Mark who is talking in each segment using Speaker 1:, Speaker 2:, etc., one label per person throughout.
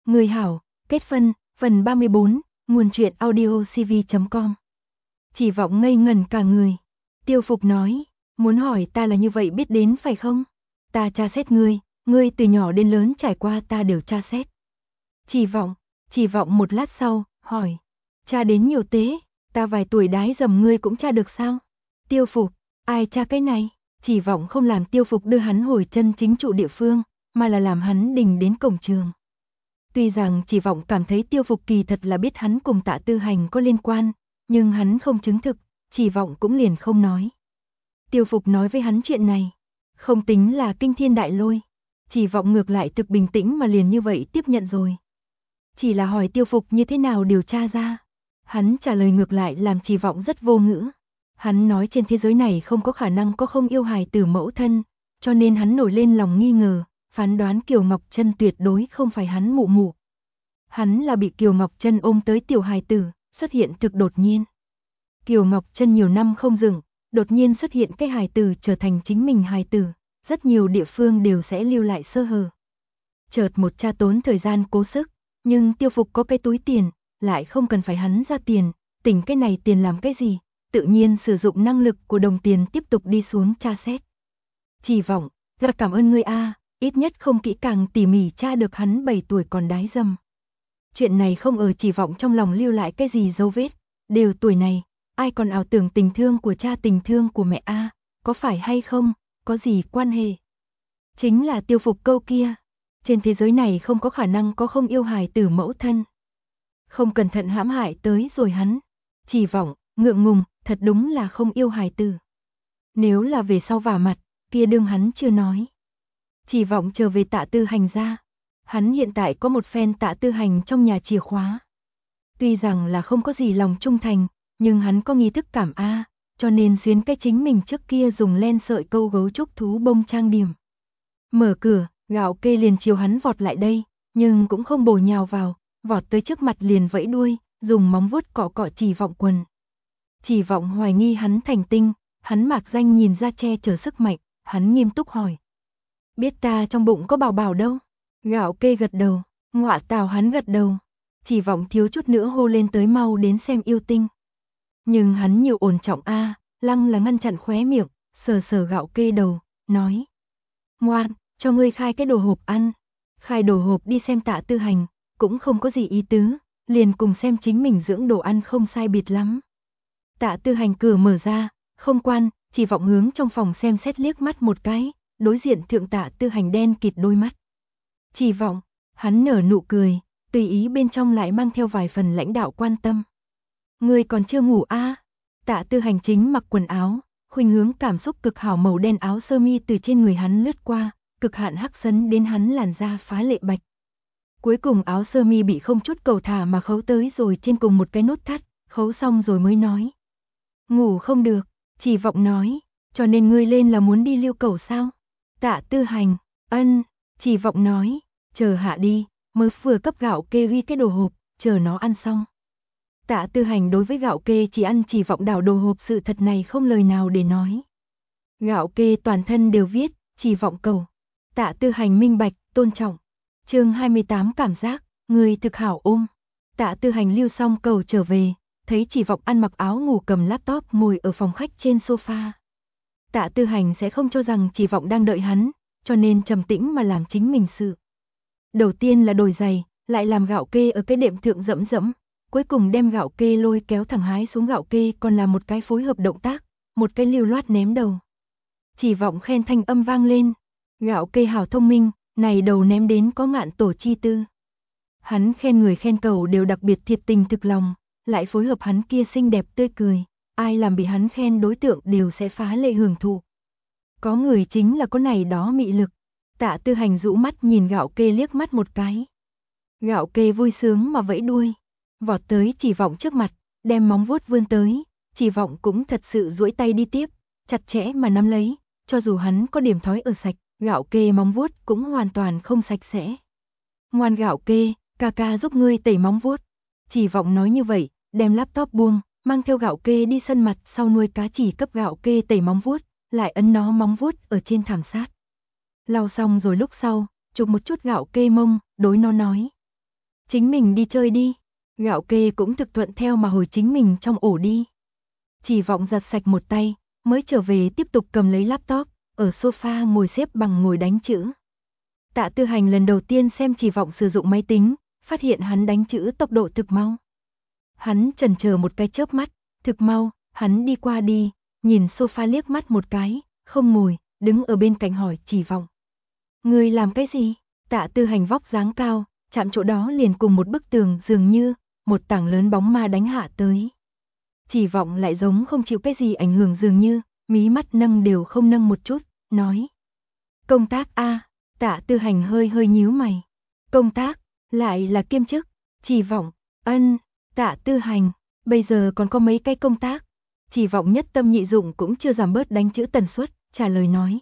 Speaker 1: Người hảo, kết phân, phần 34, nguồn truyện audio cv.com. Chỉ Vọng ngây ngẩn cả người. Tiêu Phục nói, muốn hỏi ta là như vậy biết đến phải không? Ta tra xét ngươi từ nhỏ đến lớn trải qua ta đều tra xét. Chỉ Vọng một lát sau, hỏi, tra đến nhiều tế, ta vài tuổi đái dầm ngươi cũng tra được sao? Tiêu Phục, ai tra cái này? Chỉ Vọng không làm Tiêu Phục đưa hắn hồi chân chính trụ địa phương, mà là làm hắn đình đến cổng trường. Tuy rằng Chỉ Vọng cảm thấy Tiêu Phục kỳ thật là biết hắn cùng Tạ Tư Hành có liên quan, nhưng hắn không chứng thực, Chỉ Vọng cũng liền không nói. Tiêu Phục nói với hắn chuyện này, không tính là kinh thiên đại lôi, Chỉ Vọng ngược lại thực bình tĩnh mà liền như vậy tiếp nhận rồi. Chỉ là hỏi Tiêu Phục như thế nào điều tra ra, hắn trả lời ngược lại làm Chỉ Vọng rất vô ngữ. Hắn nói trên thế giới này không có khả năng có không yêu hài tử mẫu thân, cho nên hắn nổi lên lòng nghi ngờ, phán đoán Kiều Ngọc Trân tuyệt đối không phải hắn mụ mụ. Hắn là bị Kiều Ngọc Trân ôm tới tiểu hài tử, xuất hiện thực đột nhiên. Kiều Ngọc Trân nhiều năm không dừng, đột nhiên xuất hiện cái hài tử trở thành chính mình hài tử, rất nhiều địa phương đều sẽ lưu lại sơ hở. Chợt một cha tốn thời gian cố sức, nhưng Tiêu Phục có cái túi tiền, lại không cần phải hắn ra tiền, tỉnh cái này tiền làm cái gì, tự nhiên sử dụng năng lực của đồng tiền tiếp tục đi xuống tra xét. Chỉ Vọng, rất cảm ơn ngươi a, ít nhất không kỹ càng tỉ mỉ tra được hắn 7 tuổi còn đái dầm. Chuyện này không ở Chỉ Vọng trong lòng lưu lại cái gì dấu vết, đều tuổi này, ai còn ảo tưởng tình thương của cha tình thương của mẹ a, có phải hay không, có gì quan hệ. Chính là Tiêu Phục câu kia, trên thế giới này không có khả năng có không yêu hài tử mẫu thân. Không cẩn thận hãm hại tới rồi hắn. Chỉ Vọng, ngượng ngùng, thật đúng là không yêu hài tử. Nếu là về sau vả mặt, kia đương hắn chưa nói. Chỉ Vọng trở về Tạ Tư Hành ra. Hắn hiện tại có một phen Tạ Tư Hành trong nhà chìa khóa. Tuy rằng là không có gì lòng trung thành, nhưng hắn có nghi thức cảm a, cho nên xuyến cái chính mình trước kia dùng len sợi câu gấu trúc thú bông trang điểm. Mở cửa, Gạo Kê liền chiều hắn vọt lại đây, nhưng cũng không bổ nhào vào, vọt tới trước mặt liền vẫy đuôi, dùng móng vuốt cọ cọ Chỉ Vọng quần. Chỉ Vọng hoài nghi hắn thành tinh, hắn mạc danh nhìn ra che chở sức mạnh, hắn nghiêm túc hỏi. Biết ta trong bụng có bảo bảo đâu? Gạo Kê gật đầu, ngọa tào hắn gật đầu. Chỉ Vọng thiếu chút nữa hô lên tới mau đến xem yêu tinh. Nhưng hắn nhiều ổn trọng a, lăng là ngăn chặn khóe miệng, sờ sờ Gạo Kê đầu, nói. Ngoan, cho ngươi khai cái đồ hộp ăn. Khai đồ hộp đi xem Tạ Tư Hành, cũng không có gì ý tứ, liền cùng xem chính mình dưỡng đồ ăn không sai biệt lắm. Tạ Tư Hành cửa mở ra, không quan, Chỉ Vọng hướng trong phòng xem xét liếc mắt một cái, đối diện thượng Tạ Tư Hành đen kịt đôi mắt. Chỉ Vọng, hắn nở nụ cười, tùy ý bên trong lại mang theo vài phần lãnh đạo quan tâm. Ngươi còn chưa ngủ a? Tạ Tư Hành chính mặc quần áo, khuynh hướng cảm xúc cực hảo màu đen áo sơ mi từ trên người hắn lướt qua, cực hạn hắc sấn đến hắn làn da phá lệ bạch. Cuối cùng áo sơ mi bị không chút cầu thả mà khấu tới rồi trên cùng một cái nút thắt, khấu xong rồi mới nói. Ngủ không được, Chỉ Vọng nói, cho nên ngươi lên là muốn đi lưu cẩu sao? Tạ Tư Hành, ân, Chỉ Vọng nói, chờ hạ đi, mới vừa cấp Gạo Kê ghi cái đồ hộp, chờ nó ăn xong. Tạ Tư Hành đối với Gạo Kê chỉ ăn Chỉ Vọng đảo đồ hộp sự thật này không lời nào để nói. Gạo Kê toàn thân đều viết, Chỉ Vọng cầu. Tạ Tư Hành minh bạch, tôn trọng. Chương 28 cảm giác, người thực hảo ôm. Tạ Tư Hành lưu xong cầu trở về, thấy Chỉ Vọng ăn mặc áo ngủ cầm laptop ngồi ở phòng khách trên sofa. Tạ Tư Hành sẽ không cho rằng Chỉ Vọng đang đợi hắn, cho nên trầm tĩnh mà làm chính mình sự. Đầu tiên là đổi giày, lại làm Gạo Kê ở cái đệm thượng dẫm dẫm, cuối cùng đem Gạo Kê lôi kéo thẳng hái xuống. Gạo Kê còn là một cái phối hợp động tác, một cái lưu loát ném đầu. Chỉ Vọng khen thanh âm vang lên. Gạo Kê hảo thông minh, này đầu ném đến có ngạn tổ chi tư. Hắn khen người khen cầu đều đặc biệt thiệt tình thực lòng, lại phối hợp hắn kia xinh đẹp tươi cười, ai làm bị hắn khen đối tượng đều sẽ phá lệ hưởng thụ. Có người chính là có này đó mị lực. Tạ Tư Hành rũ mắt nhìn Gạo Kê liếc mắt một cái. Gạo Kê vui sướng mà vẫy đuôi, vọt tới Chỉ Vọng trước mặt, đem móng vuốt vươn tới, Chỉ Vọng cũng thật sự duỗi tay đi tiếp, chặt chẽ mà nắm lấy, cho dù hắn có điểm thói ở sạch, Gạo Kê móng vuốt cũng hoàn toàn không sạch sẽ. Ngoan Gạo Kê, ca ca giúp ngươi tẩy móng vuốt. Chỉ Vọng nói như vậy, đem laptop buông, mang theo Gạo Kê đi sân mặt sau nuôi cá chỉ cấp Gạo Kê tẩy móng vuốt, lại ấn nó móng vuốt ở trên thảm sát. Lau xong rồi lúc sau, chụp một chút Gạo Kê mông, đối nó nói. chính mình đi chơi đi. Gạo kê cũng thực thuận theo mà hồi chính mình trong ổ đi. Chỉ Vọng giặt sạch một tay, mới trở về tiếp tục cầm lấy laptop, ở sofa ngồi xếp bằng ngồi đánh chữ. Tạ Tư Hành lần đầu tiên xem Chỉ Vọng sử dụng máy tính, phát hiện hắn đánh chữ tốc độ thực mau. Hắn chần chờ một cái chớp mắt, thực mau, hắn đi qua đi, nhìn sofa liếc mắt một cái, không ngồi, đứng ở bên cạnh hỏi Chỉ Vọng. Ngươi làm cái gì? Tạ Tư Hành vóc dáng cao, chạm chỗ đó liền cùng một bức tường dường như, một tảng lớn bóng ma đánh hạ tới. Chỉ Vọng lại giống không chịu cái gì ảnh hưởng dường như, mí mắt nâng đều không nâng một chút, nói. Công tác a. Tạ Tư Hành hơi hơi nhíu mày. Công tác, lại là kiêm chức. Chỉ Vọng, ân. Tạ Tư Hành, bây giờ còn có mấy cái công tác. Chỉ Vọng nhất tâm nhị dụng cũng chưa giảm bớt đánh chữ tần suất, trả lời nói.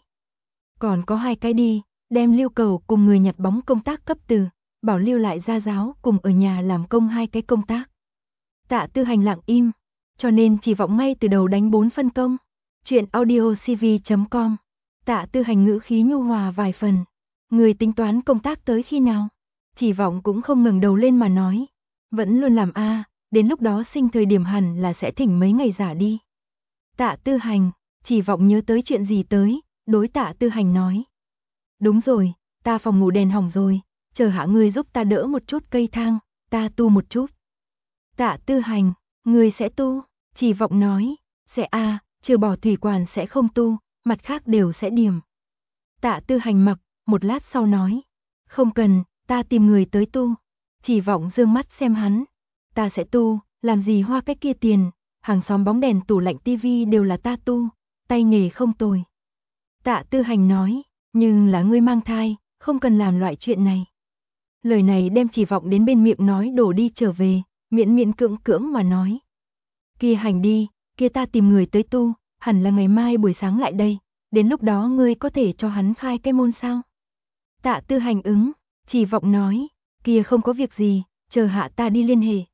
Speaker 1: Còn có 2 cái đi, đem Lưu Cầu cùng người nhặt bóng công tác cấp từ, bảo Lưu lại ra giáo cùng ở nhà làm công 2 cái công tác. Tạ Tư Hành lặng im, cho nên Chỉ Vọng ngay từ đầu đánh 4 phân công. Chuyện audiocv.com. Tạ Tư Hành ngữ khí nhu hòa vài phần. Người tính toán công tác tới khi nào? Chỉ Vọng cũng không ngẩng đầu lên mà nói. Vẫn luôn làm a, đến lúc đó sinh thời điểm hẳn là sẽ thỉnh mấy ngày giả đi. Tạ Tư Hành, Chỉ Vọng nhớ tới chuyện gì tới, đối Tạ Tư Hành nói. Đúng rồi, ta phòng ngủ đèn hỏng rồi, chờ hạ ngươi giúp ta đỡ một chút cây thang, ta tu một chút. Tạ Tư Hành, ngươi sẽ tu? Chỉ Vọng nói, sẽ a, trừ bỏ thủy quản sẽ không tu, mặt khác đều sẽ điểm. Tạ Tư Hành mặc, một lát sau nói, không cần, ta tìm người tới tu. Chỉ Vọng dương mắt xem hắn, ta sẽ tu, làm gì hoa cái kia tiền, hàng xóm bóng đèn tủ lạnh tivi đều là ta tu, tay nghề không tồi. Tạ Tư Hành nói, nhưng là ngươi mang thai, không cần làm loại chuyện này. Lời này đem Chỉ Vọng đến bên miệng nói đổ đi trở về, miễn miễn cưỡng cưỡng mà nói. Kia Hành đi, kia ta tìm người tới tu, hẳn là ngày mai buổi sáng lại đây, đến lúc đó ngươi có thể cho hắn khai cái môn sao? Tạ Tư Hành ứng, Chỉ Vọng nói, kia không có việc gì, chờ hạ ta đi liên hệ.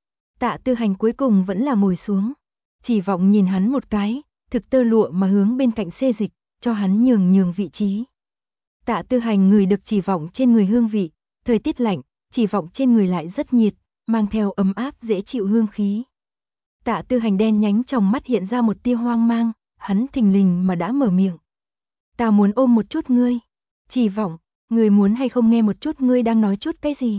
Speaker 1: Tạ Tư Hành cuối cùng vẫn là ngồi xuống. Chỉ Vọng nhìn hắn một cái, thực tơ lụa mà hướng bên cạnh xê dịch, cho hắn nhường vị trí. Tạ Tư Hành ngửi được Chỉ Vọng trên người hương vị, thời tiết lạnh, Chỉ Vọng trên người lại rất nhiệt, mang theo ấm áp dễ chịu hương khí. Tạ Tư Hành đen nhánh trong mắt hiện ra một tia hoang mang, hắn thình lình mà đã mở miệng. Ta muốn ôm một chút ngươi. Chỉ Vọng, ngươi muốn hay không nghe một chút ngươi đang nói chút cái gì?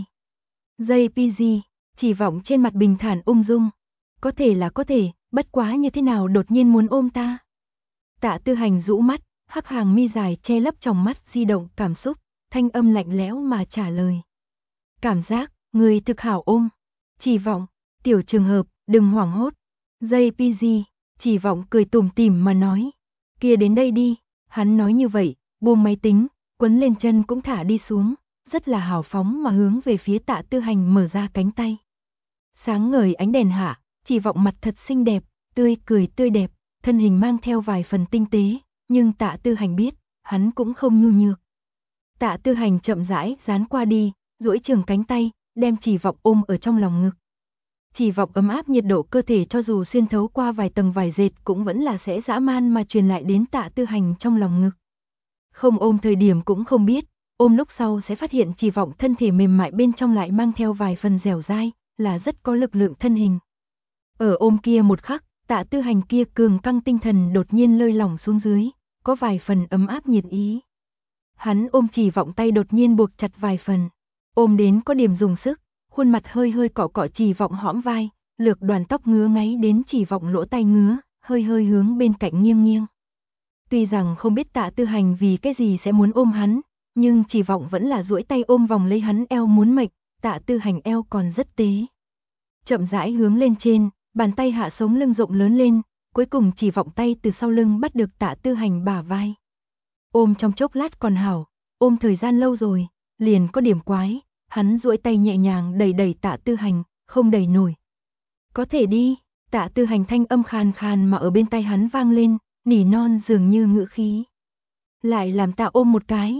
Speaker 1: JPG, Chỉ Vọng trên mặt bình thản ung dung. Có thể là có thể, bất quá như thế nào đột nhiên muốn ôm ta? Tạ Tư Hành rũ mắt, hắc hàng mi dài che lấp trong mắt di động cảm xúc, thanh âm lạnh lẽo mà trả lời. Cảm giác, người thực hảo ôm. Chỉ Vọng, tiểu trường hợp, đừng hoảng hốt. JPG, Chỉ Vọng cười tủm tỉm mà nói. Kia đến đây đi, hắn nói như vậy, buông máy tính, quấn lên chân cũng thả đi xuống, rất là hào phóng mà hướng về phía Tạ Tư Hành mở ra cánh tay. Sáng ngời ánh đèn hạ, Chỉ Vọng mặt thật xinh đẹp, tươi cười tươi đẹp, thân hình mang theo vài phần tinh tế, nhưng Tạ Tư Hành biết, hắn cũng không nhu nhược. Tạ Tư Hành chậm rãi dán qua đi, duỗi trường cánh tay, đem Chỉ Vọng ôm ở trong lòng ngực. Chỉ Vọng ấm áp nhiệt độ cơ thể cho dù xuyên thấu qua vài tầng vải dệt cũng vẫn là sẽ dã man mà truyền lại đến Tạ Tư Hành trong lòng ngực. Không ôm thời điểm cũng không biết, ôm lúc sau sẽ phát hiện Chỉ Vọng thân thể mềm mại bên trong lại mang theo vài phần dẻo dai, là rất có lực lượng thân hình. Ở ôm kia một khắc, Tạ Tư Hành kia cường căng tinh thần đột nhiên lơi lỏng xuống dưới, có vài phần ấm áp nhiệt ý. Hắn ôm Chỉ Vọng tay đột nhiên buộc chặt vài phần, ôm đến có điểm dùng sức, khuôn mặt hơi hơi cọ cọ Chỉ Vọng hõm vai, lược đoàn tóc ngứa ngáy đến Chỉ Vọng lỗ tai ngứa, hơi hơi hướng bên cạnh nghiêng nghiêng. Tuy rằng không biết Tạ Tư Hành vì cái gì sẽ muốn ôm hắn, nhưng Chỉ Vọng vẫn là duỗi tay ôm vòng lấy hắn eo muốn mệnh, Tạ Tư Hành eo còn rất tế. Chậm rãi hướng lên trên, bàn tay hạ sống lưng rộng lớn lên, cuối cùng Chỉ Vọng tay từ sau lưng bắt được Tạ Tư Hành bả vai. Ôm trong chốc lát còn hảo, ôm thời gian lâu rồi, liền có điểm quái, hắn duỗi tay nhẹ nhàng đẩy Tạ Tư Hành, không đẩy nổi. Có thể đi, Tạ Tư Hành thanh âm khàn khàn mà ở bên tay hắn vang lên, nỉ non dường như ngữ khí. Lại làm ta ôm một cái.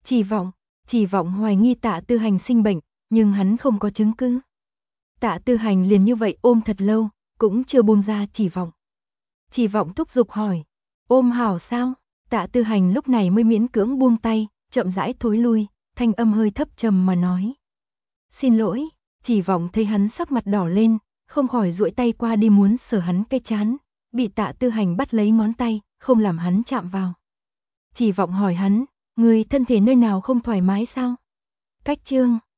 Speaker 1: Chỉ Vọng hoài nghi Tạ Tư Hành sinh bệnh, nhưng hắn không có chứng cứ. Tạ Tư Hành liền như vậy ôm thật lâu, cũng chưa buông ra Chỉ Vọng. Chỉ Vọng thúc giục hỏi, ôm hảo sao? Tạ Tư Hành lúc này mới miễn cưỡng buông tay, chậm rãi thối lui, thanh âm hơi thấp trầm mà nói. Xin lỗi, Chỉ Vọng thấy hắn sắc mặt đỏ lên, không khỏi duỗi tay qua đi muốn sờ hắn cái trán, bị Tạ Tư Hành bắt lấy ngón tay, không làm hắn chạm vào. Chỉ Vọng hỏi hắn, người thân thể nơi nào không thoải mái sao? Cách Trương